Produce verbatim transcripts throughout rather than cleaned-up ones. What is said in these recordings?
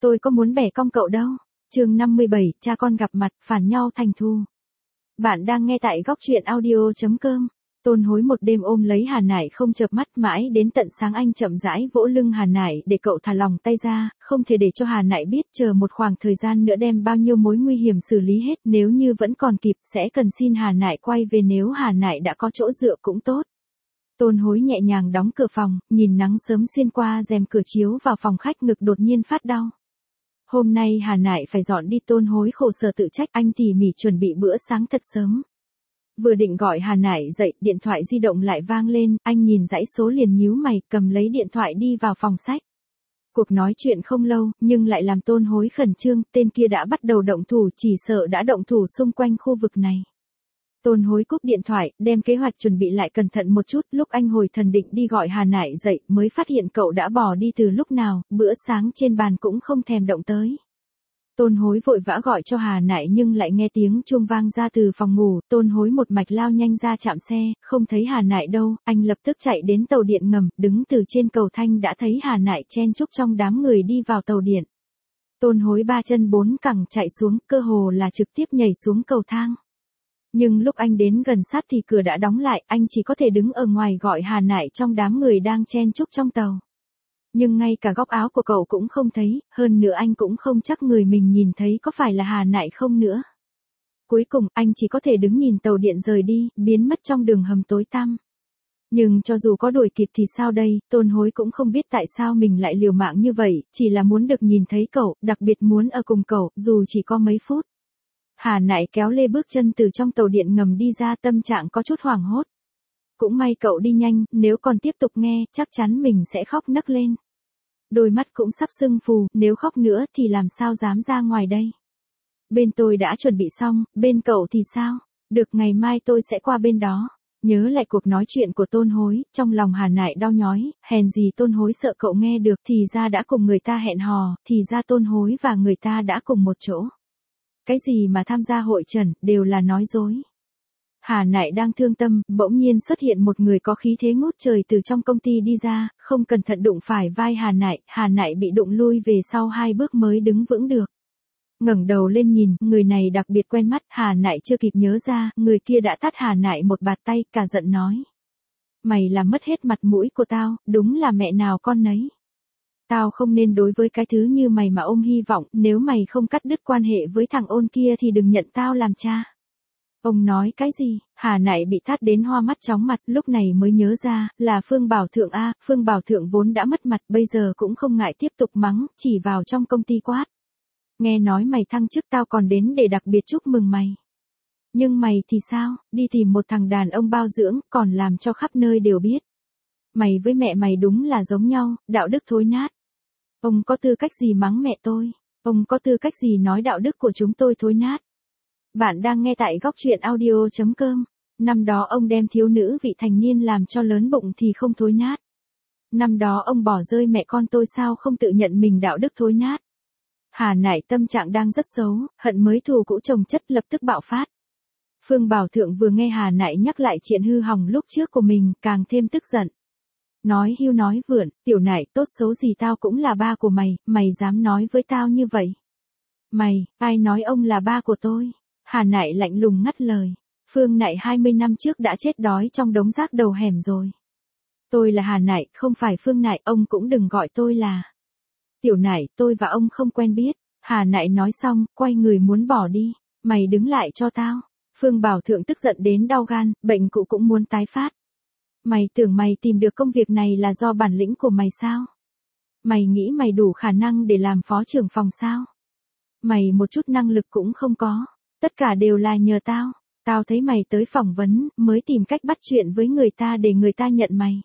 tôi có muốn bẻ cong cậu đâu. Chương năm mươi bảy, cha con gặp mặt, phản nhau thành thù. Bạn đang nghe tại góc truyện audio chấm com. Tôn Hối một đêm ôm lấy Hà Nại không chợp mắt, mãi đến tận sáng anh chậm rãi vỗ lưng Hà Nại để cậu thả lòng tay ra, không thể để cho Hà Nại biết chờ một khoảng thời gian nữa đem bao nhiêu mối nguy hiểm xử lý hết, nếu như vẫn còn kịp sẽ cần xin Hà Nại quay về, nếu Hà Nại đã có chỗ dựa cũng tốt. Tôn Hối nhẹ nhàng đóng cửa phòng, nhìn nắng sớm xuyên qua rèm cửa chiếu vào phòng khách, ngực đột nhiên phát đau. Hôm nay Hà Nại phải dọn đi, Tôn Hối khổ sở tự trách, anh tỉ mỉ chuẩn bị bữa sáng thật sớm. Vừa định gọi Hà Nại dậy, điện thoại di động lại vang lên, anh nhìn dãy số liền nhíu mày, cầm lấy điện thoại đi vào phòng sách. Cuộc nói chuyện không lâu, nhưng lại làm Tôn Hối khẩn trương, tên kia đã bắt đầu động thủ, chỉ sợ đã động thủ xung quanh khu vực này. Tôn Hối cúp điện thoại, đem kế hoạch chuẩn bị lại cẩn thận một chút, lúc anh hồi thần định đi gọi Hà Nại dậy, mới phát hiện cậu đã bỏ đi từ lúc nào, bữa sáng trên bàn cũng không thèm động tới. Tôn Hối vội vã gọi cho Hà Nại nhưng lại nghe tiếng chuông vang ra từ phòng ngủ, Tôn Hối một mạch lao nhanh ra trạm xe, không thấy Hà Nại đâu, anh lập tức chạy đến tàu điện ngầm, đứng từ trên cầu thang đã thấy Hà Nại chen chúc trong đám người đi vào tàu điện. Tôn Hối ba chân bốn cẳng chạy xuống, cơ hồ là trực tiếp nhảy xuống cầu thang. Nhưng lúc anh đến gần sát thì cửa đã đóng lại, anh chỉ có thể đứng ở ngoài gọi Hà Nại trong đám người đang chen chúc trong tàu. Nhưng ngay cả góc áo của cậu cũng không thấy, hơn nữa anh cũng không chắc người mình nhìn thấy có phải là Hà Nại không nữa. Cuối cùng, anh chỉ có thể đứng nhìn tàu điện rời đi, biến mất trong đường hầm tối tăm. Nhưng cho dù có đuổi kịp thì sao đây, Tôn Hối cũng không biết tại sao mình lại liều mạng như vậy, chỉ là muốn được nhìn thấy cậu, đặc biệt muốn ở cùng cậu, dù chỉ có mấy phút. Hà Nại kéo lê bước chân từ trong tàu điện ngầm đi ra, tâm trạng có chút hoảng hốt. Cũng may cậu đi nhanh, nếu còn tiếp tục nghe, chắc chắn mình sẽ khóc nấc lên. Đôi mắt cũng sắp sưng phù, nếu khóc nữa thì làm sao dám ra ngoài đây. Bên tôi đã chuẩn bị xong, bên cậu thì sao? Được, ngày mai tôi sẽ qua bên đó. Nhớ lại cuộc nói chuyện của Tôn Hối, trong lòng Hà Nại đau nhói, hèn gì Tôn Hối sợ cậu nghe được, thì ra đã cùng người ta hẹn hò, thì ra Tôn Hối và người ta đã cùng một chỗ. Cái gì mà tham gia hội trần, đều là nói dối. Hà Nại đang thương tâm, bỗng nhiên xuất hiện một người có khí thế ngút trời từ trong công ty đi ra, không cẩn thận đụng phải vai Hà Nại, Hà Nại bị đụng lui về sau hai bước mới đứng vững được. Ngẩng đầu lên nhìn, người này đặc biệt quen mắt, Hà Nại chưa kịp nhớ ra, người kia đã tát Hà Nại một bạt tay, cả giận nói. Mày làm mất hết mặt mũi của tao, đúng là mẹ nào con nấy. Tao không nên đối với cái thứ như mày mà ôm hy vọng, nếu mày không cắt đứt quan hệ với thằng ôn kia thì đừng nhận tao làm cha. Ông nói cái gì? Hà Nại bị tát đến hoa mắt chóng mặt, lúc này mới nhớ ra, là Phương Bảo Thượng a, Phương Bảo Thượng vốn đã mất mặt, bây giờ cũng không ngại tiếp tục mắng, chỉ vào trong công ty quát. Nghe nói mày thăng chức, tao còn đến để đặc biệt chúc mừng mày. Nhưng mày thì sao, đi tìm một thằng đàn ông bao dưỡng, còn làm cho khắp nơi đều biết. Mày với mẹ mày đúng là giống nhau, đạo đức thối nát. Ông có tư cách gì mắng mẹ tôi? Ông có tư cách gì nói đạo đức của chúng tôi thối nát? Bạn đang nghe tại góc truyện audio chấm com. Năm đó ông đem thiếu nữ vị thành niên làm cho lớn bụng thì không thối nát. Năm đó ông bỏ rơi mẹ con tôi, sao không tự nhận mình đạo đức thối nát? Hà Nại tâm trạng đang rất xấu, hận mới thù cũ chồng chất, lập tức bạo phát. Phương Bảo Thượng vừa nghe Hà Nại nhắc lại chuyện hư hỏng lúc trước của mình, càng thêm tức giận. Nói hưu nói vượn, tiểu Nại, tốt xấu gì tao cũng là ba của mày, mày dám nói với tao như vậy? Mày, ai nói ông là ba của tôi? Hà Nại lạnh lùng ngắt lời. Phương Nại hai mươi năm trước đã chết đói trong đống rác đầu hẻm rồi. Tôi là Hà Nại, không phải Phương Nại, ông cũng đừng gọi tôi là. Tiểu Nại, tôi và ông không quen biết. Hà Nại nói xong, quay người muốn bỏ đi. Mày đứng lại cho tao. Phương Bảo Thượng tức giận đến đau gan, bệnh cũ cũng muốn tái phát. Mày tưởng mày tìm được công việc này là do bản lĩnh của mày sao? Mày nghĩ mày đủ khả năng để làm phó trưởng phòng sao? Mày một chút năng lực cũng không có. Tất cả đều là nhờ tao. Tao thấy mày tới phỏng vấn, mới tìm cách bắt chuyện với người ta để người ta nhận mày.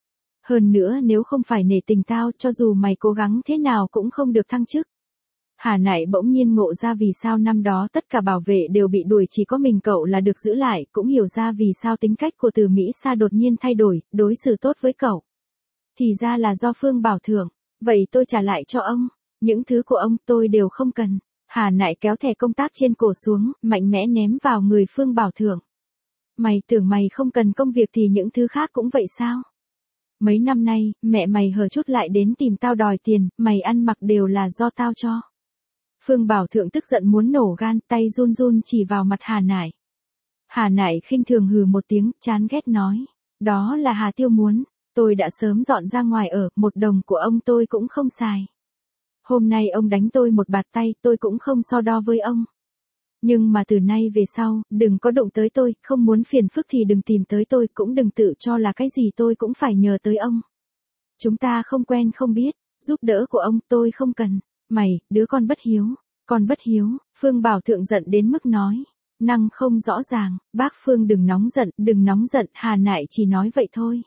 Hơn nữa nếu không phải nể tình tao, cho dù mày cố gắng thế nào cũng không được thăng chức. Hà Nại bỗng nhiên ngộ ra vì sao năm đó tất cả bảo vệ đều bị đuổi, chỉ có mình cậu là được giữ lại, cũng hiểu ra vì sao tính cách của Từ Mỹ Sa đột nhiên thay đổi, đối xử tốt với cậu. Thì ra là do Phương Bảo Thượng. Vậy tôi trả lại cho ông. Những thứ của ông tôi đều không cần. Hà Nại kéo thẻ công tác trên cổ xuống, mạnh mẽ ném vào người Phương Bảo Thượng. Mày tưởng mày không cần công việc thì những thứ khác cũng vậy sao? Mấy năm nay, mẹ mày hờ chút lại đến tìm tao đòi tiền, mày ăn mặc đều là do tao cho. Phương Bảo Thượng tức giận muốn nổ gan, tay run run chỉ vào mặt Hà Nải. Hà Nải khinh thường hừ một tiếng, chán ghét nói. Đó là Hà Tiêu muốn, tôi đã sớm dọn ra ngoài ở, một đồng của ông tôi cũng không xài. Hôm nay ông đánh tôi một bạt tay, tôi cũng không so đo với ông. Nhưng mà từ nay về sau, đừng có động tới tôi, không muốn phiền phức thì đừng tìm tới tôi, cũng đừng tự cho là cái gì tôi cũng phải nhờ tới ông. Chúng ta không quen không biết, giúp đỡ của ông tôi không cần. Mày, đứa con bất hiếu, con bất hiếu, Phương Bảo Thượng giận đến mức nói. Năng không rõ ràng, bác Phương đừng nóng giận, đừng nóng giận, Hà Nải chỉ nói vậy thôi.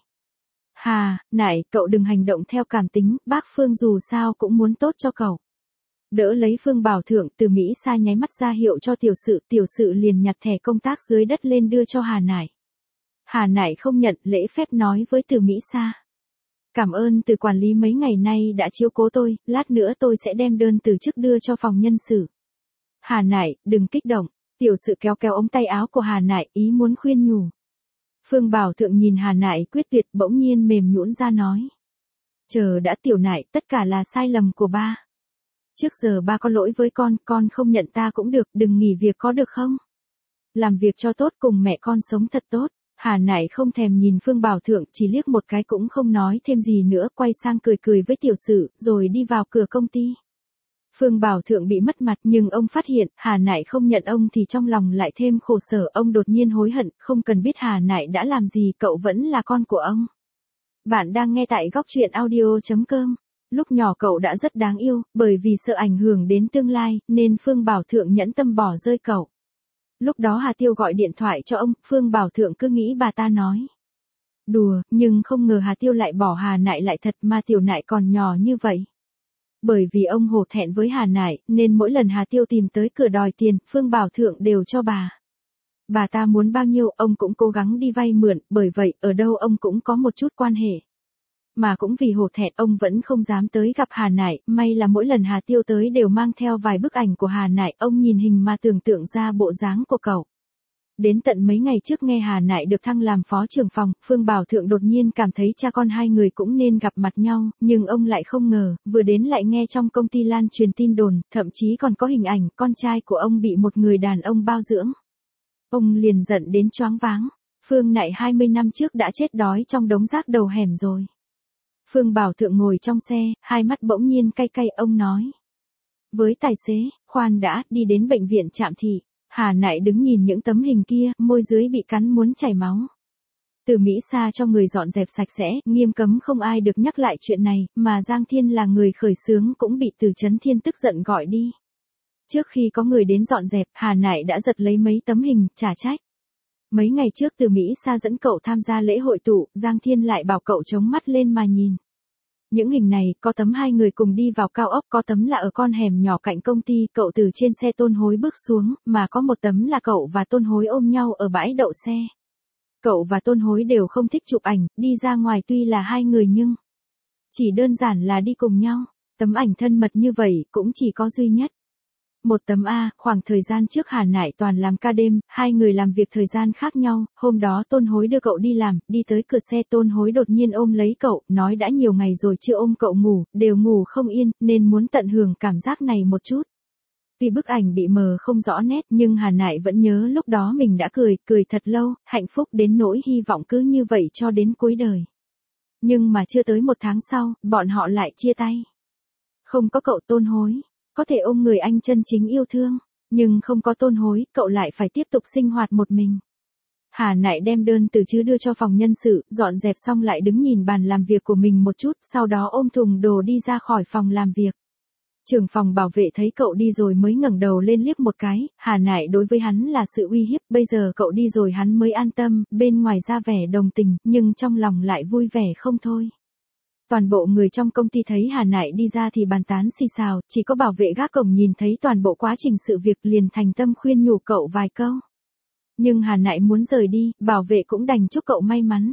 Hà, Nải, cậu đừng hành động theo cảm tính, bác Phương dù sao cũng muốn tốt cho cậu. Đỡ lấy Phương Bảo Thượng, Từ Mỹ Sa nháy mắt ra hiệu cho tiểu sự, tiểu sự liền nhặt thẻ công tác dưới đất lên đưa cho Hà Nải. Hà Nải không nhận, lễ phép nói với Từ Mỹ Sa. Cảm ơn Từ quản lý mấy ngày nay đã chiếu cố tôi, lát nữa tôi sẽ đem đơn từ chức đưa cho phòng nhân sự. Hà Nải, đừng kích động, tiểu sự kéo kéo ống tay áo của Hà Nải, ý muốn khuyên nhủ. Phương Bảo Thượng nhìn Hà Nải quyết tuyệt, bỗng nhiên mềm nhũn ra nói. Chờ đã Tiểu Nải, tất cả là sai lầm của ba. Trước giờ ba có lỗi với con, con không nhận ta cũng được, đừng nghỉ việc có được không? Làm việc cho tốt cùng mẹ con sống thật tốt. Hà Nải không thèm nhìn Phương Bảo Thượng, chỉ liếc một cái cũng không nói thêm gì nữa, quay sang cười cười với tiểu sự, rồi đi vào cửa công ty. Phương Bảo Thượng bị mất mặt, nhưng ông phát hiện, Hà Nải không nhận ông thì trong lòng lại thêm khổ sở, ông đột nhiên hối hận, không cần biết Hà Nải đã làm gì, cậu vẫn là con của ông. Bạn đang nghe tại góc truyện audio chấm com. Lúc nhỏ cậu đã rất đáng yêu, bởi vì sợ ảnh hưởng đến tương lai, nên Phương Bảo Thượng nhẫn tâm bỏ rơi cậu. Lúc đó Hà Tiêu gọi điện thoại cho ông, Phương Bảo Thượng cứ nghĩ bà ta nói đùa, nhưng không ngờ Hà Tiêu lại bỏ Hà Nải lại thật, mà Tiểu Nải còn nhỏ như vậy. Bởi vì ông hổ thẹn với Hà Nải, nên mỗi lần Hà Tiêu tìm tới cửa đòi tiền, Phương Bảo Thượng đều cho bà. Bà ta muốn bao nhiêu, ông cũng cố gắng đi vay mượn, bởi vậy, ở đâu ông cũng có một chút quan hệ. Mà cũng vì hổ thẹn, ông vẫn không dám tới gặp Hà Nải, may là mỗi lần Hà Tiêu tới đều mang theo vài bức ảnh của Hà Nải, ông nhìn hình mà tưởng tượng ra bộ dáng của cậu. Đến tận mấy ngày trước nghe Hà Nải được thăng làm phó trưởng phòng, Phương Bảo Thượng đột nhiên cảm thấy cha con hai người cũng nên gặp mặt nhau, nhưng ông lại không ngờ, vừa đến lại nghe trong công ty lan truyền tin đồn, thậm chí còn có hình ảnh con trai của ông bị một người đàn ông bao dưỡng. Ông liền giận đến choáng váng, Phương Nải hai mươi năm trước đã chết đói trong đống rác đầu hẻm rồi. Phương Bảo Thượng ngồi trong xe, hai mắt bỗng nhiên cay cay, ông nói. Với tài xế, khoan đã, đi đến bệnh viện Trạm Thị. Hà Nải đứng nhìn những tấm hình kia, môi dưới bị cắn muốn chảy máu. Từ Mỹ Sa cho người dọn dẹp sạch sẽ, nghiêm cấm không ai được nhắc lại chuyện này, mà Giang Thiên là người khởi xướng cũng bị Từ Chấn Thiên tức giận gọi đi. Trước khi có người đến dọn dẹp, Hà Nải đã giật lấy mấy tấm hình, trả trách. Mấy ngày trước Từ Mỹ Sa dẫn cậu tham gia lễ hội tụ, Giang Thiên lại bảo cậu chống mắt lên mà nhìn. Những hình này, có tấm hai người cùng đi vào cao ốc, có tấm là ở con hẻm nhỏ cạnh công ty, cậu từ trên xe Tôn Hối bước xuống, mà có một tấm là cậu và Tôn Hối ôm nhau ở bãi đậu xe. Cậu và Tôn Hối đều không thích chụp ảnh, đi ra ngoài tuy là hai người nhưng chỉ đơn giản là đi cùng nhau. Tấm ảnh thân mật như vậy cũng chỉ có duy nhất. Một tấm A, khoảng thời gian trước Hà Nải toàn làm ca đêm, hai người làm việc thời gian khác nhau, hôm đó Tôn Hối đưa cậu đi làm, đi tới cửa xe Tôn Hối đột nhiên ôm lấy cậu, nói đã nhiều ngày rồi chưa ôm cậu ngủ, đều ngủ không yên, nên muốn tận hưởng cảm giác này một chút. Vì bức ảnh bị mờ không rõ nét, nhưng Hà Nải vẫn nhớ lúc đó mình đã cười, cười thật lâu, hạnh phúc đến nỗi hy vọng cứ như vậy cho đến cuối đời. Nhưng mà chưa tới một tháng sau, bọn họ lại chia tay. Không có cậu Tôn Hối. Có thể ôm người anh chân chính yêu thương, nhưng không có Tôn Hối, cậu lại phải tiếp tục sinh hoạt một mình. Hà Nải đem đơn từ chứ đưa cho phòng nhân sự, dọn dẹp xong lại đứng nhìn bàn làm việc của mình một chút, sau đó ôm thùng đồ đi ra khỏi phòng làm việc. Trưởng phòng bảo vệ thấy cậu đi rồi mới ngẩng đầu lên liếc một cái, Hà Nải đối với hắn là sự uy hiếp, bây giờ cậu đi rồi hắn mới an tâm, bên ngoài ra vẻ đồng tình, nhưng trong lòng lại vui vẻ không thôi. Toàn bộ người trong công ty thấy Hà Nải đi ra thì bàn tán xì xào, chỉ có bảo vệ gác cổng nhìn thấy toàn bộ quá trình sự việc liền thành tâm khuyên nhủ cậu vài câu. Nhưng Hà Nải muốn rời đi, bảo vệ cũng đành chúc cậu may mắn.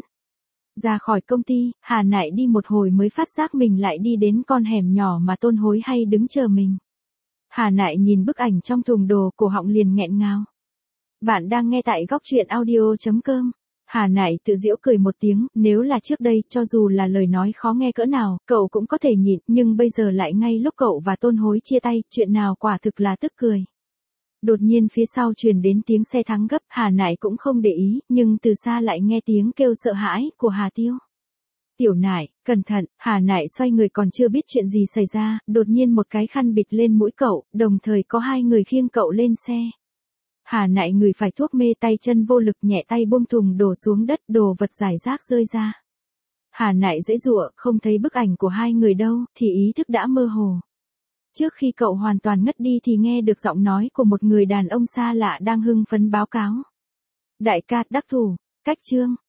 Ra khỏi công ty, Hà Nải đi một hồi mới phát giác mình lại đi đến con hẻm nhỏ mà Tôn Hối hay đứng chờ mình. Hà Nải nhìn bức ảnh trong thùng đồ, cổ họng liền nghẹn ngào. Bạn đang nghe tại góc truyện audio chấm com. Hà Nại tự giễu cười một tiếng, nếu là trước đây, cho dù là lời nói khó nghe cỡ nào, cậu cũng có thể nhịn, nhưng bây giờ lại ngay lúc cậu và Tôn Hối chia tay, chuyện nào quả thực là tức cười. Đột nhiên phía sau truyền đến tiếng xe thắng gấp, Hà Nại cũng không để ý, nhưng từ xa lại nghe tiếng kêu sợ hãi của Hà Tiêu. Tiểu Nại, cẩn thận, Hà Nại xoay người còn chưa biết chuyện gì xảy ra, đột nhiên một cái khăn bịt lên mũi cậu, đồng thời có hai người khiêng cậu lên xe. Hà Nại ngửi phải thuốc mê, tay chân vô lực, nhẹ tay buông thùng đổ xuống đất, đồ vật rải rác rơi ra. Hà Nại giãy giụa, không thấy bức ảnh của hai người đâu, thì ý thức đã mơ hồ. Trước khi cậu hoàn toàn ngất đi thì nghe được giọng nói của một người đàn ông xa lạ đang hưng phấn báo cáo. Đại ca, đắc thủ, cách trương.